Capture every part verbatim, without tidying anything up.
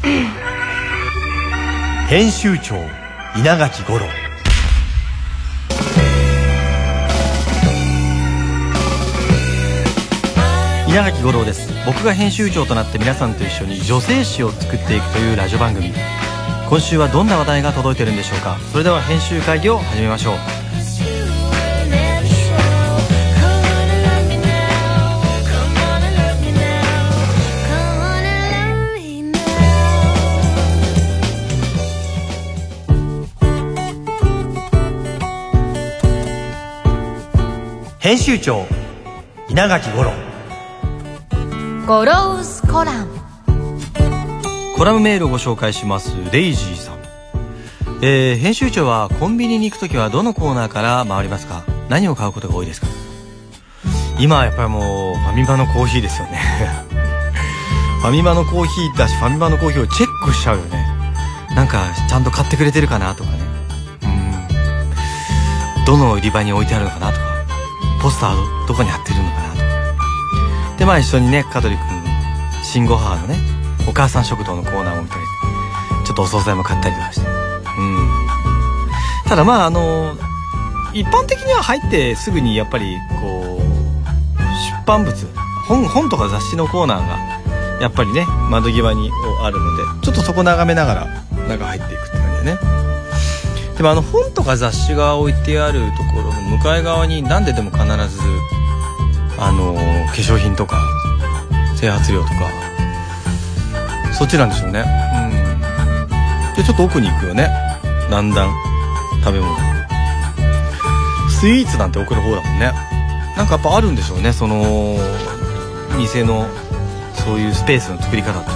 編集長稲垣吾郎。稲垣吾郎です。僕が編集長となって皆さんと一緒に女性誌を作っていくというラジオ番組。今週はどんな話題が届いているんでしょうか。それでは編集会議を始めましょう。編集長稲垣吾郎。 ゴローズコラム。 コラムメールをご紹介します。レイジーさん、えー、編集長はコンビニに行くときはどのコーナーから回りますか？何を買うことが多いですか？今はやっぱりもうファミマのコーヒーですよねファミマのコーヒーだし、ファミマのコーヒーをチェックしちゃうよね。なんかちゃんと買ってくれてるかなとかね、うん、どの売り場に置いてあるのかなとか、ポスター ど, どこに貼ってるのかなとかで、まあ一緒にね、香取くん新ご母のね、お母さん食堂のコーナーも見たり、ちょっとお惣菜も買ったりとかして、うん、ただまああの一般的には入ってすぐにやっぱりこう出版物、 本, 本とか雑誌のコーナーがやっぱりね、窓際にあるので、ちょっとそこ眺めながら中入っていくって感じだね。でもあの本とか雑誌が置いてあるところの向かい側に何ででも必ずあの化粧品とか整髪料とか、そっちなんでしょうね。うん。でちょっと奥に行くよね。だんだん食べ物、スイーツなんて奥の方だもんね。なんかやっぱあるんでしょうね、その店のそういうスペースの作り方っていう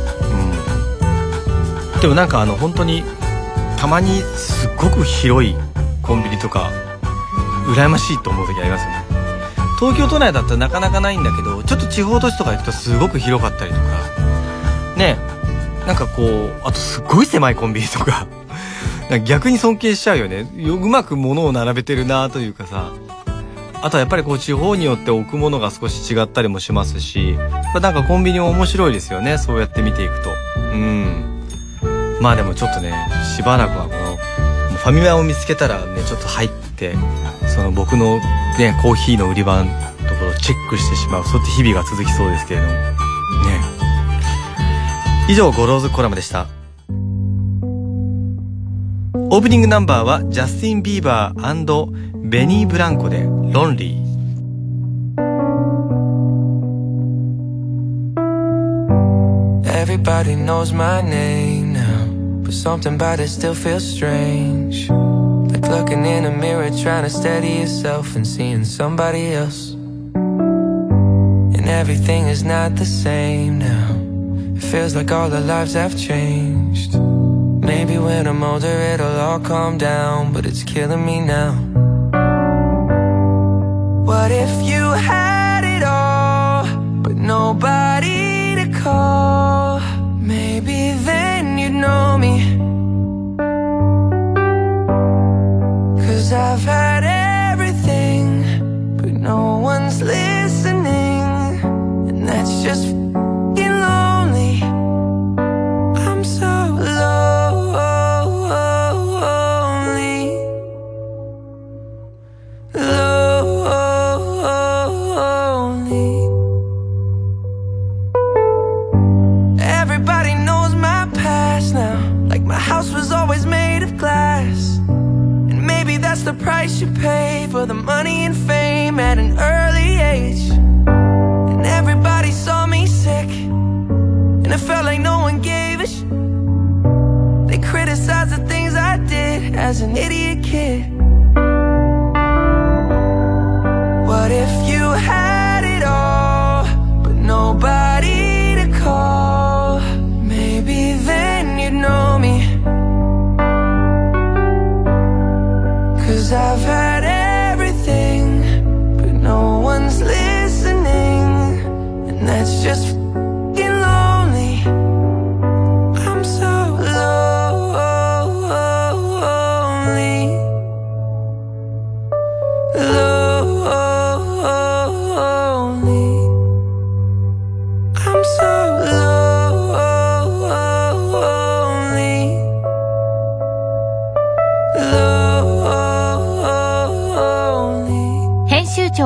の。うん。でもなんかあの本当にたまにすっごく広いコンビニとか羨ましいと思う時ありますよね。東京都内だったらなかなかないんだけど、ちょっと地方都市とか行くとすごく広かったりとかね、なんかこう、あとすっごい狭いコンビニとかなんか逆に尊敬しちゃうよね。うまく物を並べてるなというかさ、あとはやっぱりこう地方によって置くものが少し違ったりもしますし、なんかコンビニも面白いですよね、そうやって見ていくと。うん。まあでもちょっとね、しばらくはこのファミマを見つけたらね、ちょっと入ってその僕のね、コーヒーの売り場のところをチェックしてしまう、そうやって日々が続きそうですけれどもね。以上、ゴローズコラムでした。オープニングナンバーはジャスティン・ビーバー&ベニー・ブランコでロンリー。 Everybody knows my name now, but something about it still feels strange. Like looking in a mirror, trying to steady yourself and seeing somebody else. And everything is not the same now. It feels like all our lives have changed. Maybe when I'm older it'll all calm down, but it's killing me now. What if you had it all, but nobody to call? Maybe then you'd know me. Cause I've had everything, but no one's listening, and that's just f***ing lonely. I'm so lonely, lonely. Everybody knows my past now, like my house was always made of glass. And maybe that's the price you pay for the money and fame at an early age. And everybody saw me sick, and it felt like no one gave a sh*. They criticized the things I did as an idiot kid. What if you had it all, but nobody to call? Maybe then you'd know me. Cause I've had everything, but no one's listening, and that's just f***ing lonely. I'm so lonely,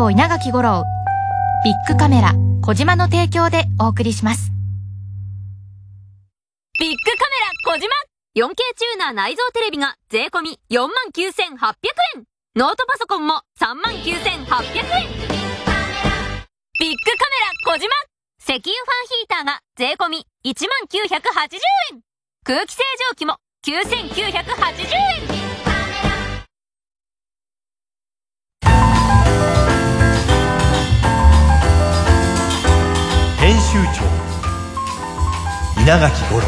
長稲垣吾郎、ビッグカメラ小島の提供でお送りします。 ビッグカメラ小島 よんケー チューナー内蔵テレビが税込み よんまんきゅうせんはっぴゃくえん、ノートパソコンも さんまんきゅうせんはっぴゃくえん。ビッグカメラ小島、石油ファンヒーターが税込み いちまんきゅうひゃくはちじゅうえん、空気清浄機もきゅうせんきゅうひゃくはちじゅうえん。 編集長稲垣吾郎、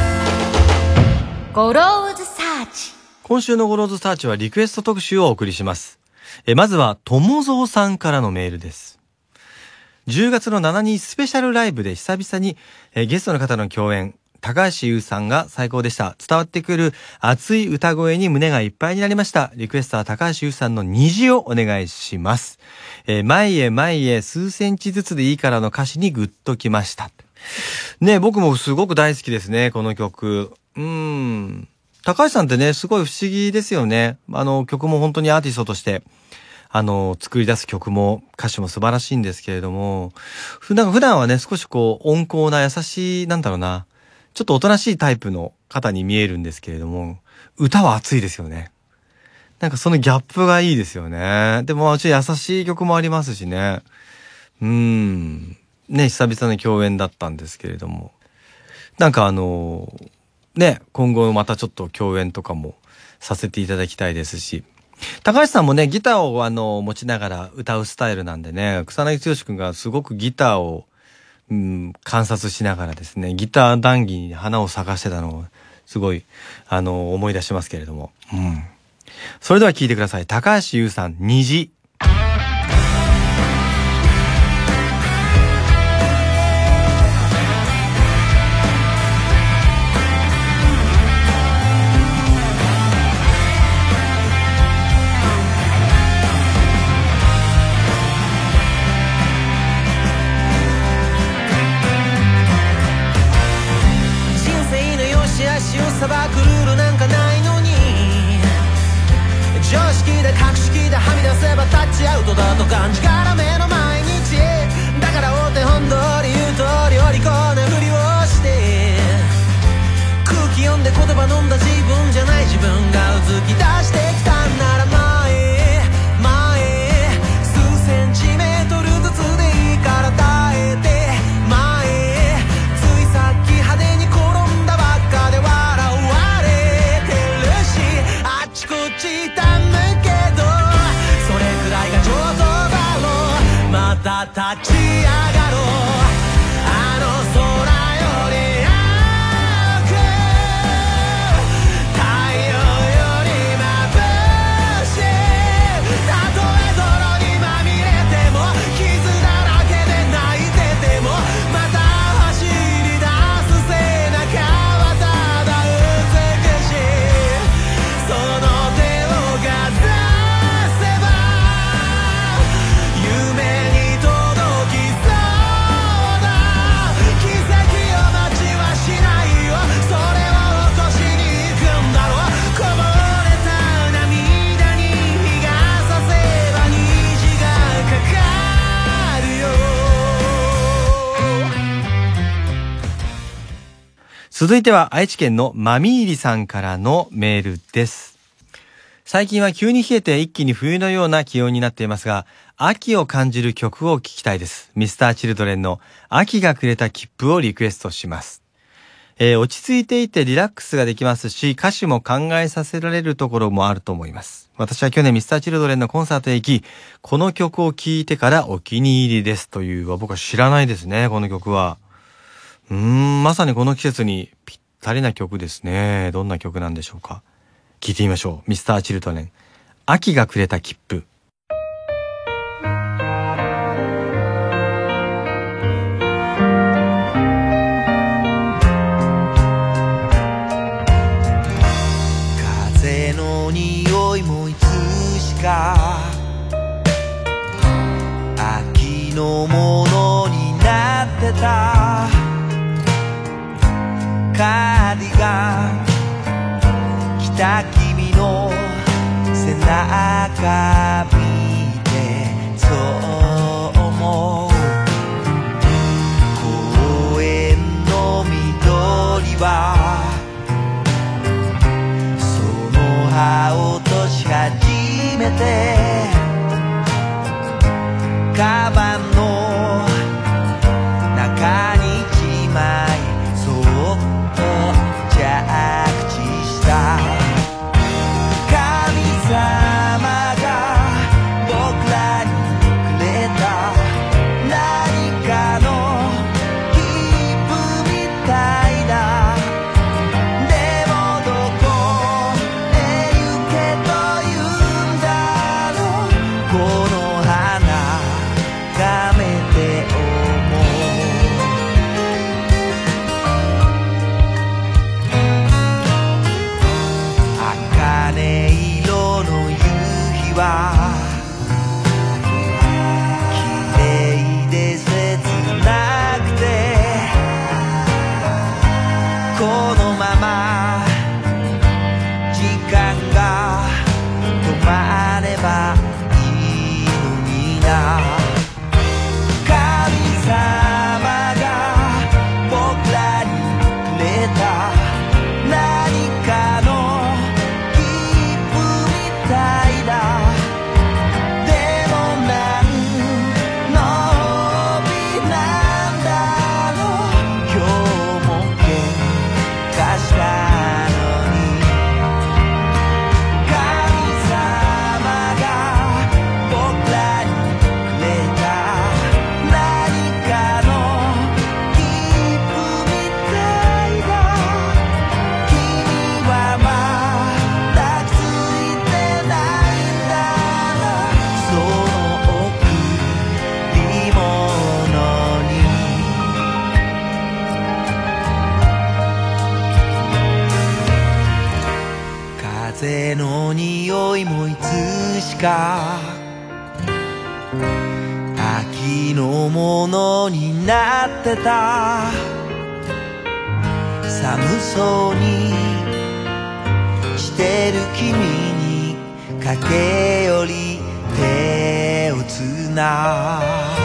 ゴローズサーチ。 今週のゴローズサーチはリクエスト特集をお送りします。えまずは友蔵さんからのメールです。じゅうがつのしちにちスペシャルライブで久々にえゲストの方の共演、高橋優さんが最高でした。伝わってくる熱い歌声に胸がいっぱいになりました。リクエストは高橋優さんの虹をお願いします。えー、前へ前へ数センチずつでいいからの歌詞にグッときました。ね、僕もすごく大好きですね、この曲。うーん。高橋さんってね、すごい不思議ですよね。あの、曲も本当にアーティストとして、あの、作り出す曲も歌詞も素晴らしいんですけれども、普段、普段はね、少しこう、温厚な優しい、なんだろうな、ちょっとおとなしいタイプの方に見えるんですけれども、歌は熱いですよね。なんかそのギャップがいいですよね。でも、ちょっと優しい曲もありますしね。うーん。ね、久々の共演だったんですけれども。なんかあの、ね、今後またちょっと共演とかもさせていただきたいですし。高橋さんもね、ギターをあの、持ちながら歌うスタイルなんでね、草薙剛くんがすごくギターをうん、観察しながらですね、ギター談義に花を咲かしてたのをすごいあの思い出しますけれども、うん、それでは聴いてください。高橋優さん、虹。 砂漠ルールなんかないのに、常識で格式ではみ出せばタッチアウトだと感じがらめの毎日だから、お手本通り言う通りお利口なふりをして空気読んで言葉飲んだ自分じゃない自分がうずき出してきたんなら、前へ前へ数センチメートルずつでいいから耐えて、前へついさっき派手に転んだばっかではまた立ち上がろう、あの空より青く太陽より眩しい、たとえ泥にまみれても傷だらけで泣いててもまた走り出す背中はただ美しい、その手をかざせば夢続いては愛知県のまみーりさんからのメールです。最近は急に冷えて一気に冬のような気温になっていますが、秋を感じる曲を聴きたいです。ミスターチルドレンの秋がくれた切符をリクエストします。えー、落ち着いていてリラックスができますし、歌詞も考えさせられるところもあると思います。私は去年ミスターチルドレンのコンサートへ行き、この曲を聴いてからお気に入りですという、僕は知らないですね、この曲は。うーん、まさにこの季節にぴったりな曲ですね。どんな曲なんでしょうか。聞いてみましょう。ミスターチルドレン、秋がくれた切符。 風の匂いもいつしか秋のものになってた、カーディガン着た君の背中見てそうこのまま時間が止まればいいのにな。神様が僕らにくれた何かのギフトみたいだ。でも何の日なんだろう。今日も喧嘩したのに神様が僕らにくれた何かのギフトみたいだ。君はまだついてないんだな。その贈り物に風の匂いもいつしか秋のものになってた。寒そうにしてる君に駆け寄り手をつなぐ。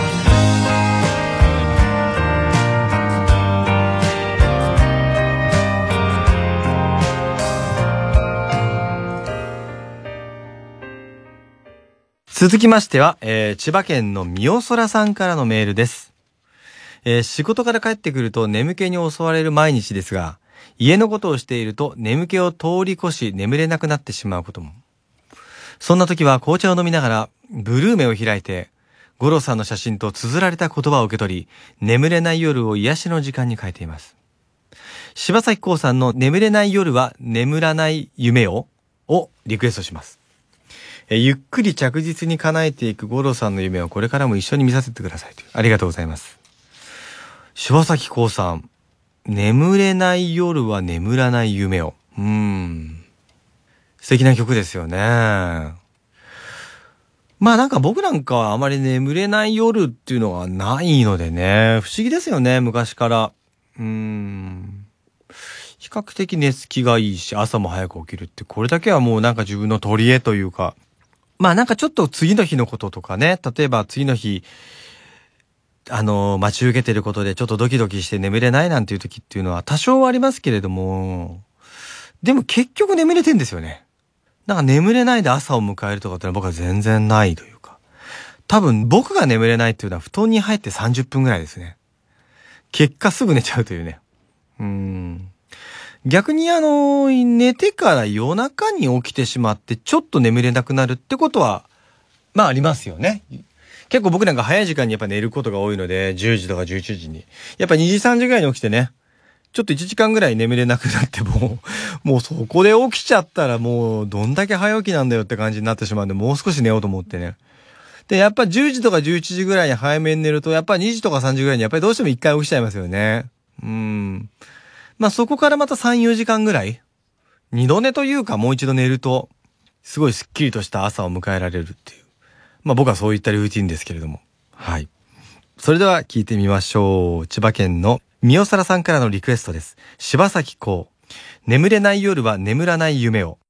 続きましては、えー、千葉県のみおそらさんからのメールです。えー、仕事から帰ってくると眠気に襲われる毎日ですが、家のことをしていると眠気を通り越し眠れなくなってしまうことも。そんな時は紅茶を飲みながらブルーメを開いて、五郎さんの写真と綴られた言葉を受け取り、眠れない夜を癒しの時間に変えています。柴咲コウさんの眠れない夜は眠らない夢ををリクエストします。えゆっくり着実に叶えていく五郎さんの夢をこれからも一緒に見させてくださいという。ありがとうございます。柴咲コウさん、眠れない夜は眠らない夢を。うーん。素敵な曲ですよね。まあなんか僕なんかはあまり眠れない夜っていうのがないのでね、不思議ですよね、昔から。うーん。比較的寝つきがいいし、朝も早く起きるって、これだけはもうなんか自分の取り柄というか、まあなんかちょっと次の日のこととかね、例えば次の日、あの、待ち受けてることでちょっとドキドキして眠れないなんていう時っていうのは多少はありますけれども、でも結局眠れてんですよね。なんか眠れないで朝を迎えるとかってのは僕は全然ないというか、多分僕が眠れないっていうのは布団に入ってさんじゅっぷんぐらいですね。結果すぐ寝ちゃうというね。うーん。逆にあの、寝てから夜中に起きてしまってちょっと眠れなくなるってことは、まあありますよね。結構僕なんか早い時間にやっぱ寝ることが多いので、じゅうじとかじゅういちじに。やっぱにじさんじぐらいに起きてね、ちょっといちじかんぐらい眠れなくなっても、もうそこで起きちゃったらもうどんだけ早起きなんだよって感じになってしまうんで、もう少し寝ようと思ってね。で、やっぱじゅうじとかじゅういちじぐらいに早めに寝ると、やっぱにじとかさんじぐらいにやっぱりどうしてもいっかい起きちゃいますよね。うーん。まあそこからまたさん、よじかんぐらい、二度寝というかもう一度寝ると、すごいスッキリとした朝を迎えられるっていう。まあ僕はそういったルーティンですけれども。はい。それでは聞いてみましょう。千葉県のみおさらさんからのリクエストです。柴咲コウ。眠れない夜は眠らない夢を。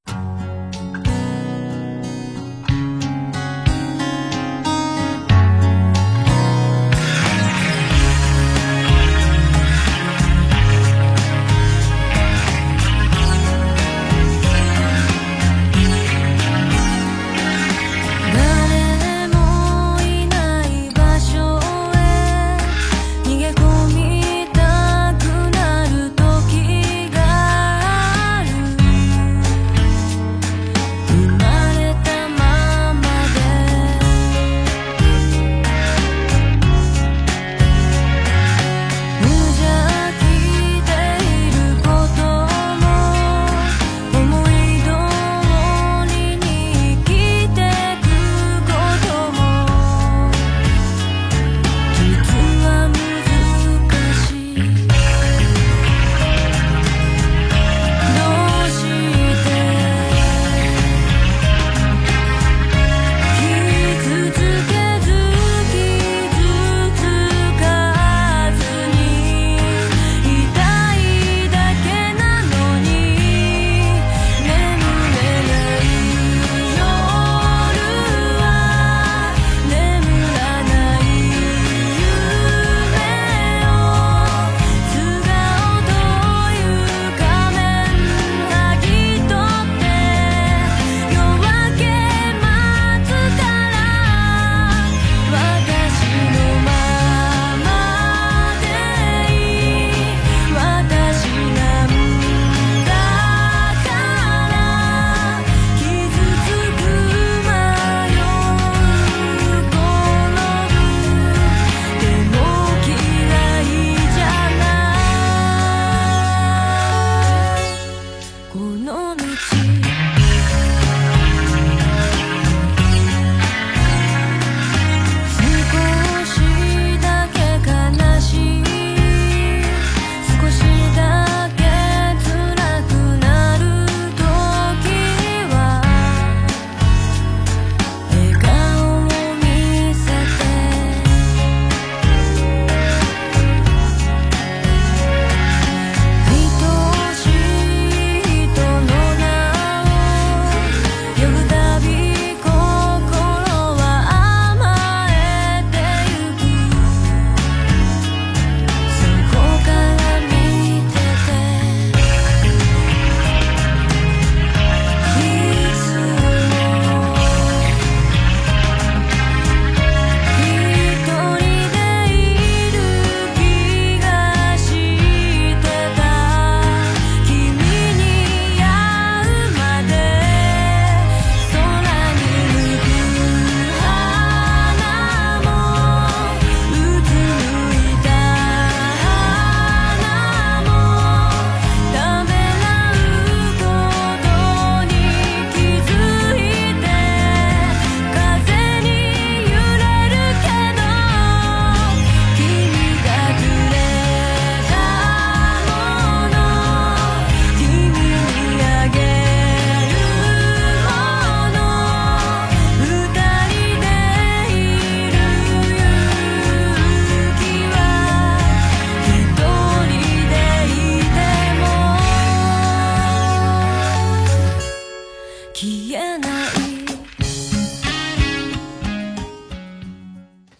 「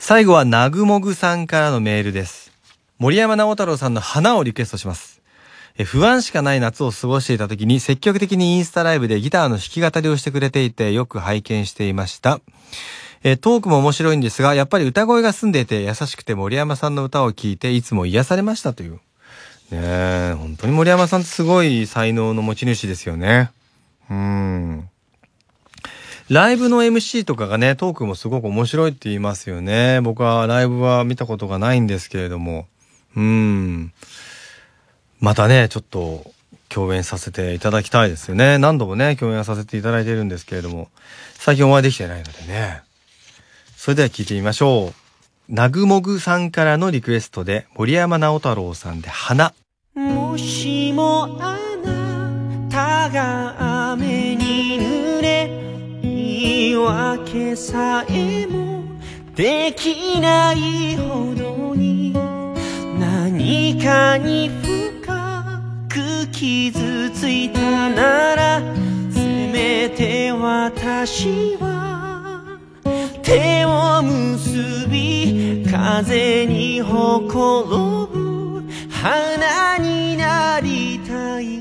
最後はなぐもぐさんからのメールです。森山直太朗さんの花をリクエストします。え不安しかない夏を過ごしていた時に積極的にインスタライブでギターの弾き語りをしてくれていてよく拝見していました。えトークも面白いんですが、やっぱり歌声が澄んでいて優しくて森山さんの歌を聴いていつも癒されましたという。ねえ、本当に森山さんってすごい才能の持ち主ですよね。うーん。ライブの エムシー とかがね、トークもすごく面白いって言いますよね。僕はライブは見たことがないんですけれども。うーん。またね、ちょっと共演させていただきたいですよね。何度もね、共演させていただいているんですけれども、最近お会いできてないのでね。それでは聞いてみましょう。なぐもぐさんからのリクエストで、森山直太朗さんで花。 もしもあなたが雨に濡れ、言い訳さえもできないほどに何かに深く傷ついたなら、せめて私は手を結び風にほころぶ花になりたい。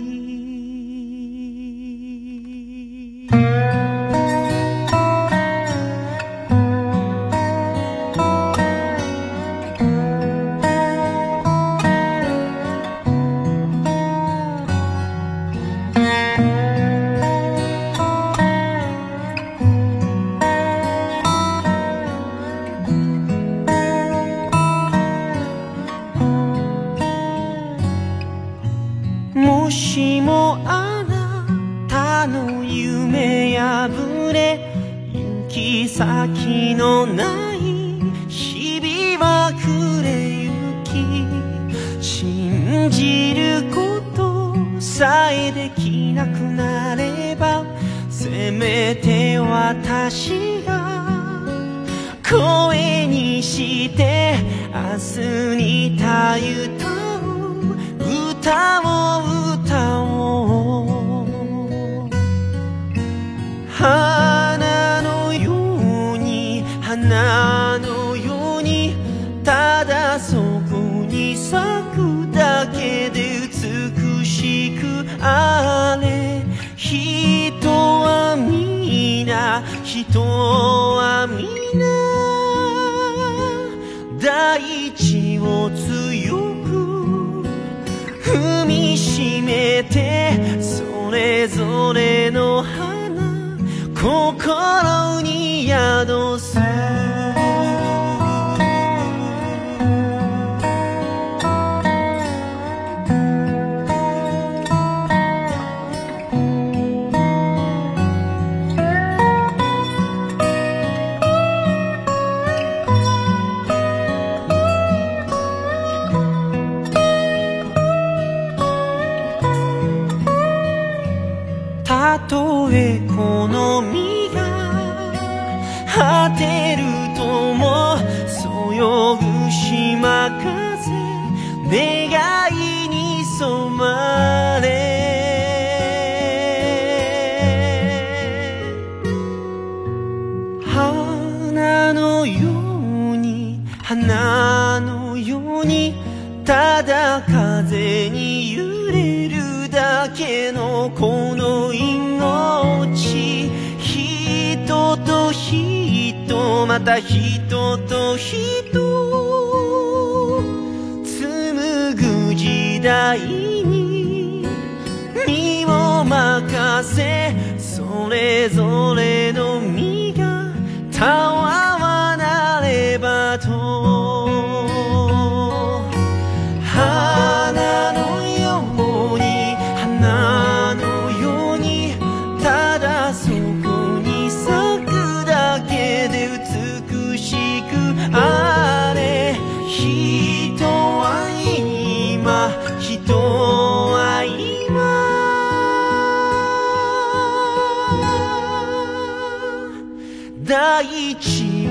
もしもあなたの夢破れ、行き先のない日々は暮れゆき、信じることさえできなくなれば、せめて私が声にして明日にたゆた歌を歌おう。花のように花のように、ただそこに咲くだけで美しくあれ。人は皆人は皆大地を強く踏みしめて、それぞれの花心に宿す。たとえこの身が果てるとも、そよぐ島風願いに染まれ。花のように花のように、ただ風に揺れるだけのこの命。人と人、また人と人、紡ぐ時代に身を任せ、それぞれの身がたわわなればと。花のように花のように、ただそこに咲くだけで美しくあれ。人は今人は今大地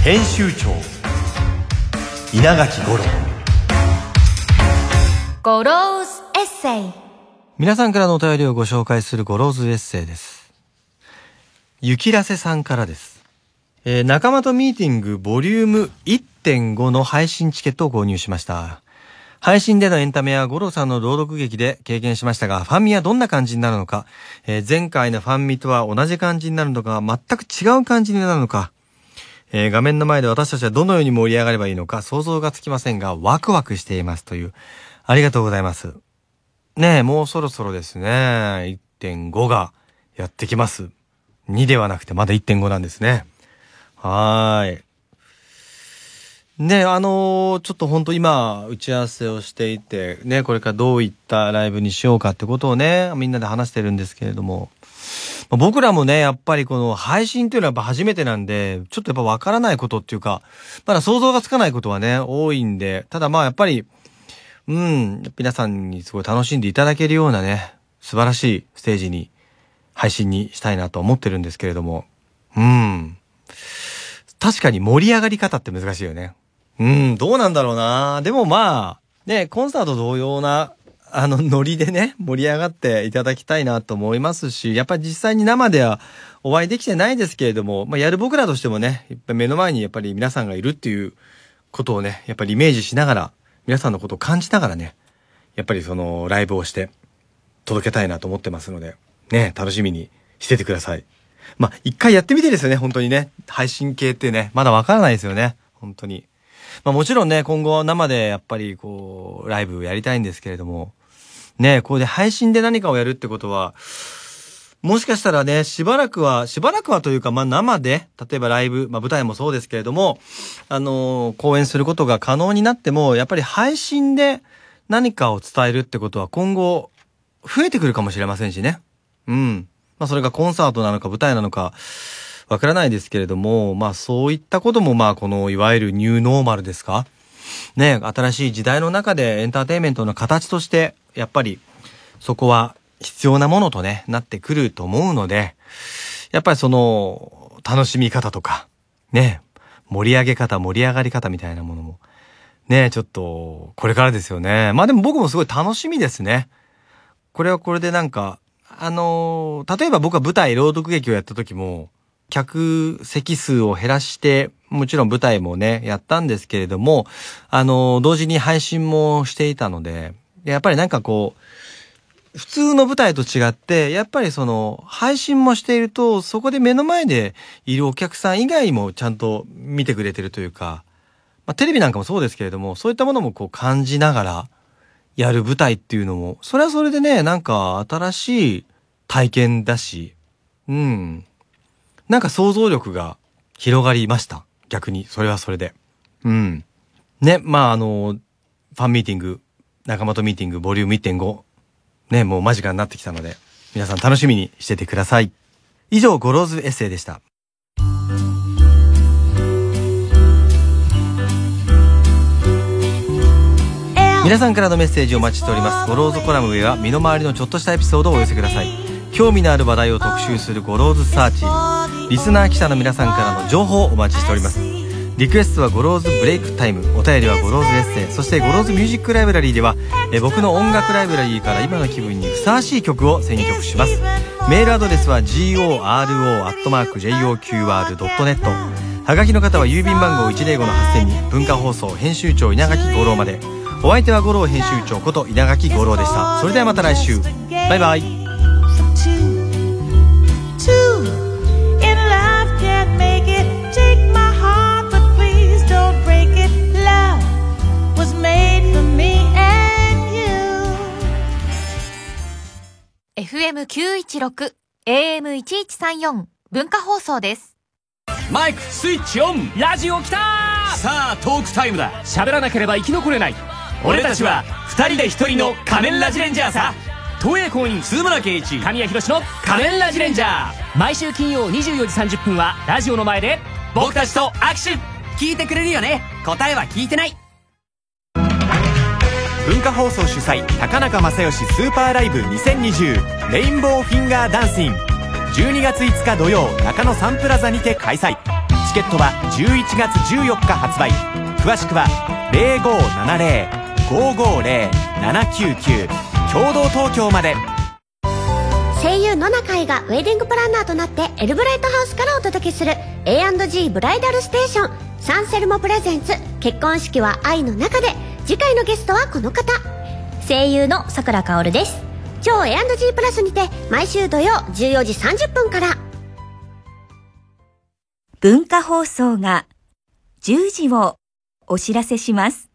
編集長稲垣吾郎。 ゴローズエッセイ。 皆さんからのお便りをご紹介するゴローズエッセイです。ゆきらせさんからです。えー、仲間とミーティングボリューム いってんご の配信チケットを購入しました。配信でのエンタメや五郎さんの朗読劇で経験しましたが、ファンミはどんな感じになるのか、えー、前回のファンミとは同じ感じになるのか、全く違う感じになるのか、えー、画面の前で私たちはどのように盛り上がればいいのか想像がつきませんが、ワクワクしていますという。ありがとうございます。ねえ、もうそろそろですね。いってんご がやってきます。にではなくてまだ いってんご なんですね。はーい。ね、あのー、ちょっとほんと今打ち合わせをしていてね、これからどういったライブにしようかってことをね、みんなで話してるんですけれども、僕らもね、やっぱりこの配信っていうのはやっぱ初めてなんで、ちょっとやっぱわからないことっていうか、まだ想像がつかないことはね、多いんで、ただまあやっぱり、うん、皆さんにすごい楽しんでいただけるようなね、素晴らしいステージに、配信にしたいなと思ってるんですけれども、うん。確かに盛り上がり方って難しいよね。うん、どうなんだろうな。でもまあ、ね、コンサート同様な、あの、ノリでね、盛り上がっていただきたいなと思いますし、やっぱり実際に生ではお会いできてないですけれども、まあ、やる僕らとしてもね、やっぱり目の前にやっぱり皆さんがいるっていうことをね、やっぱりイメージしながら、皆さんのことを感じながらね、やっぱりその、ライブをして、届けたいなと思ってますので、ね、楽しみにしててください。まあ、一回やってみてですよね、本当にね。配信系ってね、まだわからないですよね、本当に。まあもちろんね、今後は生でやっぱりこう、ライブやりたいんですけれども、ね、これで配信で何かをやるってことは、もしかしたらね、しばらくは、しばらくはというか、まあ生で、例えばライブ、まあ舞台もそうですけれども、あのー、公演することが可能になっても、やっぱり配信で何かを伝えるってことは今後、増えてくるかもしれませんしね。うん。まあそれがコンサートなのか舞台なのか、わからないですけれども、まあそういったこともまあこのいわゆるニューノーマルですかね、新しい時代の中でエンターテインメントの形としてやっぱりそこは必要なものとねなってくると思うので、やっぱりその楽しみ方とかね、盛り上げ方盛り上がり方みたいなものもね、ちょっとこれからですよね。まあでも僕もすごい楽しみですね。これはこれでなんかあのー、例えば僕は舞台朗読劇をやった時も客席数を減らして、もちろん舞台もね、やったんですけれども、あの、同時に配信もしていたので、やっぱりなんかこう、普通の舞台と違って、やっぱりその、配信もしていると、そこで目の前でいるお客さん以外もちゃんと見てくれてるというか、まあテレビなんかもそうですけれども、そういったものもこう感じながらやる舞台っていうのも、それはそれでね、なんか新しい体験だし、うん。なんか想像力が広がりました。逆に、それはそれで。うん。ね、まああの、ファンミーティング、仲間とミーティング、ボリューム いってんご。ね、もう間近になってきたので、皆さん楽しみにしててください。以上、ゴローズエッセイでした。皆さんからのメッセージをお待ちしております。ゴローズコラムへは身の回りのちょっとしたエピソードをお寄せください。興味のある話題を特集するゴローズサーチ。リスナー記者の皆さんからの情報をお待ちしております。リクエストはゴローズブレイクタイム、お便りはゴローズエッセイ、そしてゴローズミュージックライブラリーではえ僕の音楽ライブラリーから今の気分にふさわしい曲を選曲します。メールアドレスは ゴロ アットマーク ジョーキューアール ドットネット。 はがきの方は郵便番号 いちゼロごのはっせんに文化放送編集長稲垣吾郎まで。お相手は五郎編集長こと稲垣吾郎でした。それではまた来週、バイバイ。 エフエムきゅういちろく、エーエムいちいちさんよん 文化放送です。 マイクスイッチオン。ラジオ来たー。さあトークタイムだ。喋らなければ生き残れない。俺たちは二人で一人の仮面ラジレンジャーさ。東映公認鈴村圭一、神谷博の仮面ラジレンジャー。毎週金曜にじゅうよじさんじゅっぷんはラジオの前で僕たちと握手。聞いてくれるよね。答えは聞いてない。 文化放送主催高中正義スーパーライブにせんにじゅうレインボーフィンガーダンシン。じゅうにがついつか土曜、中野サンプラザにて開催。チチケットはじゅういちがつじゅうよっか発売。詳しくは ゼロごーななゼロ ごーごーゼロ ななきゅうきゅう 共同東京まで。 声優野中愛がウェディングプランナーとなってエルブライトハウスからお届けする エーアンドジー ブライダルステーションサンセルモプレゼンツ結婚式は愛の中で。次回のゲストはこの方、 声優の桜かおるです。 超 エーアンドジー プラスにて毎週土曜じゅうよじさんじゅっぷんから。 文化放送がじゅうじをお知らせします。